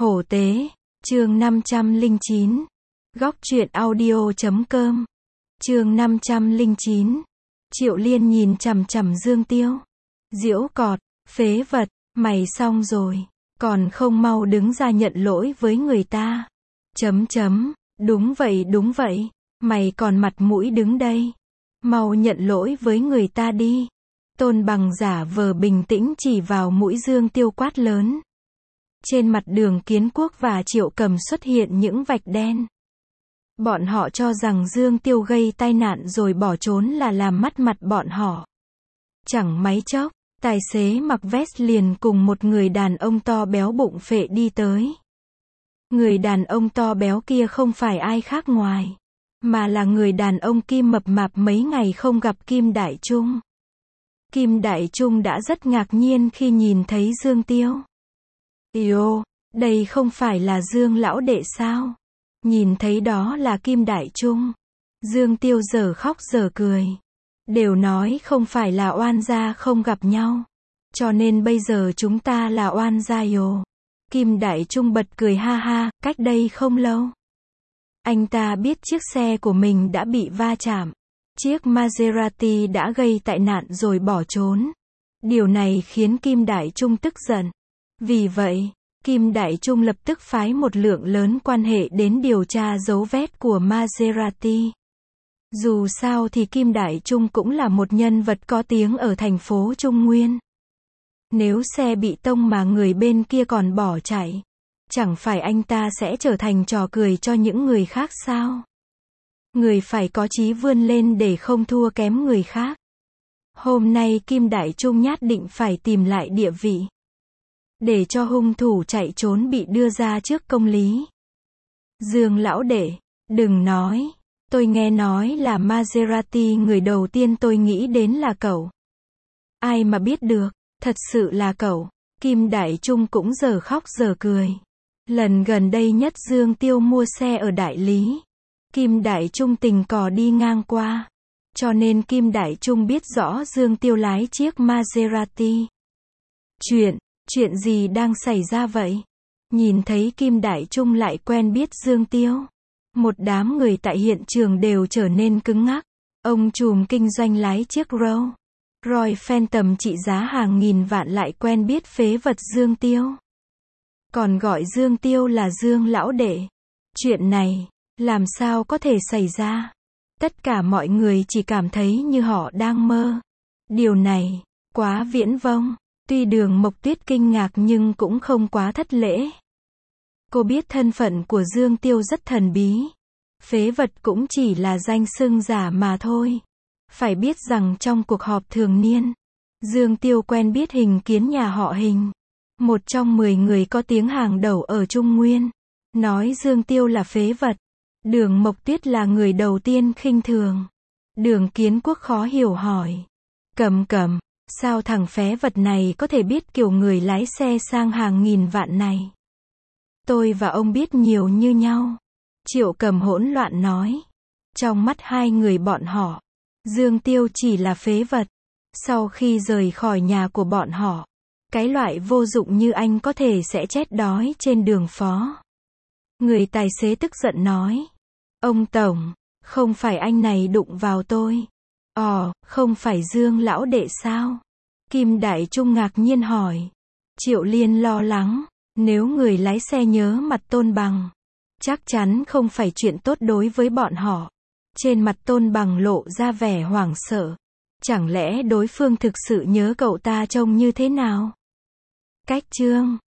Hổ tế, chương 509. Góc truyện audio.com. Chương 509. Triệu Liên nhìn chằm chằm Dương Tiêu. Diễu cọt, phế vật, mày xong rồi, còn không mau đứng ra nhận lỗi với người ta. Đúng vậy, mày còn mặt mũi đứng đây. Mau nhận lỗi với người ta đi. Tôn Bằng giả vờ bình tĩnh chỉ vào mũi Dương Tiêu quát lớn. Trên mặt Đường Kiến Quốc và Triệu Cầm xuất hiện những vạch đen. Bọn họ cho rằng Dương Tiêu gây tai nạn rồi bỏ trốn là làm mất mặt bọn họ. Chẳng mấy chốc, tài xế mặc vest liền cùng một người đàn ông to béo bụng phệ đi tới. Người đàn ông to béo kia không phải ai khác ngoài, mà là người đàn ông Kim mập mạp mấy ngày không gặp Kim Đại Trung. Kim Đại Trung đã rất ngạc nhiên khi nhìn thấy Dương Tiêu. Yêu, đây không phải là Dương lão đệ sao? Nhìn thấy đó là Kim Đại Trung. Dương Tiêu giờ khóc giờ cười. Đều nói không phải là oan gia không gặp nhau. Cho nên bây giờ chúng ta là oan gia yo. Kim Đại Trung bật cười ha ha, cách đây không lâu. Anh ta biết chiếc xe của mình đã bị va chạm. Chiếc Maserati đã gây tai nạn rồi bỏ trốn. Điều này khiến Kim Đại Trung tức giận. Vì vậy, Kim Đại Trung lập tức phái một lượng lớn quan hệ đến điều tra dấu vết của Maserati. Dù sao thì Kim Đại Trung cũng là một nhân vật có tiếng ở thành phố Trung Nguyên. Nếu xe bị tông mà người bên kia còn bỏ chạy, chẳng phải anh ta sẽ trở thành trò cười cho những người khác sao? Người phải có chí vươn lên để không thua kém người khác. Hôm nay Kim Đại Trung nhất định phải tìm lại địa vị, để cho hung thủ chạy trốn bị đưa ra trước công lý. Dương lão đệ, đừng nói, tôi nghe nói là Maserati, người đầu tiên tôi nghĩ đến là cậu. Ai mà biết được, thật sự là cậu. Kim Đại Trung cũng giờ khóc giờ cười. Lần gần đây nhất Dương Tiêu mua xe ở đại lý, Kim Đại Trung tình cờ đi ngang qua, cho nên Kim Đại Trung biết rõ Dương Tiêu lái chiếc Maserati. Chuyện gì đang xảy ra vậy? Nhìn thấy Kim Đại Trung lại quen biết Dương Tiêu, một đám người tại hiện trường đều trở nên cứng ngắc. Ông trùm kinh doanh lái chiếc Royce Phantom trị giá hàng nghìn vạn lại quen biết phế vật Dương Tiêu, còn gọi Dương Tiêu là Dương lão đệ. Chuyện này, làm sao có thể xảy ra? Tất cả mọi người chỉ cảm thấy như họ đang mơ. Điều này, quá viễn vông. Tuy Đường Mộc Tuyết kinh ngạc nhưng cũng không quá thất lễ. Cô biết thân phận của Dương Tiêu rất thần bí. Phế vật cũng chỉ là danh xưng giả mà thôi. Phải biết rằng trong cuộc họp thường niên, Dương Tiêu quen biết Hình Kiến nhà họ Hình, một trong 10 người có tiếng hàng đầu ở Trung Nguyên. Nói Dương Tiêu là phế vật, Đường Mộc Tuyết là người đầu tiên khinh thường. Đường Kiến Quốc khó hiểu hỏi. Cầm, sao thằng phế vật này có thể biết kiểu người lái xe sang hàng nghìn vạn này? Tôi và ông biết nhiều như nhau. Triệu Cầm hỗn loạn nói. Trong mắt hai người bọn họ, Dương Tiêu chỉ là phế vật. Sau khi rời khỏi nhà của bọn họ, cái loại vô dụng như anh có thể sẽ chết đói trên đường phố. Người tài xế tức giận nói. Ông Tổng, không phải anh này đụng vào tôi. Không phải Dương lão đệ sao? Kim Đại Trung ngạc nhiên hỏi. Triệu Liên lo lắng, nếu người lái xe nhớ mặt Tôn Bằng, chắc chắn không phải chuyện tốt đối với bọn họ. Trên mặt Tôn Bằng lộ ra vẻ hoảng sợ. Chẳng lẽ đối phương thực sự nhớ cậu ta trông như thế nào? Cách chương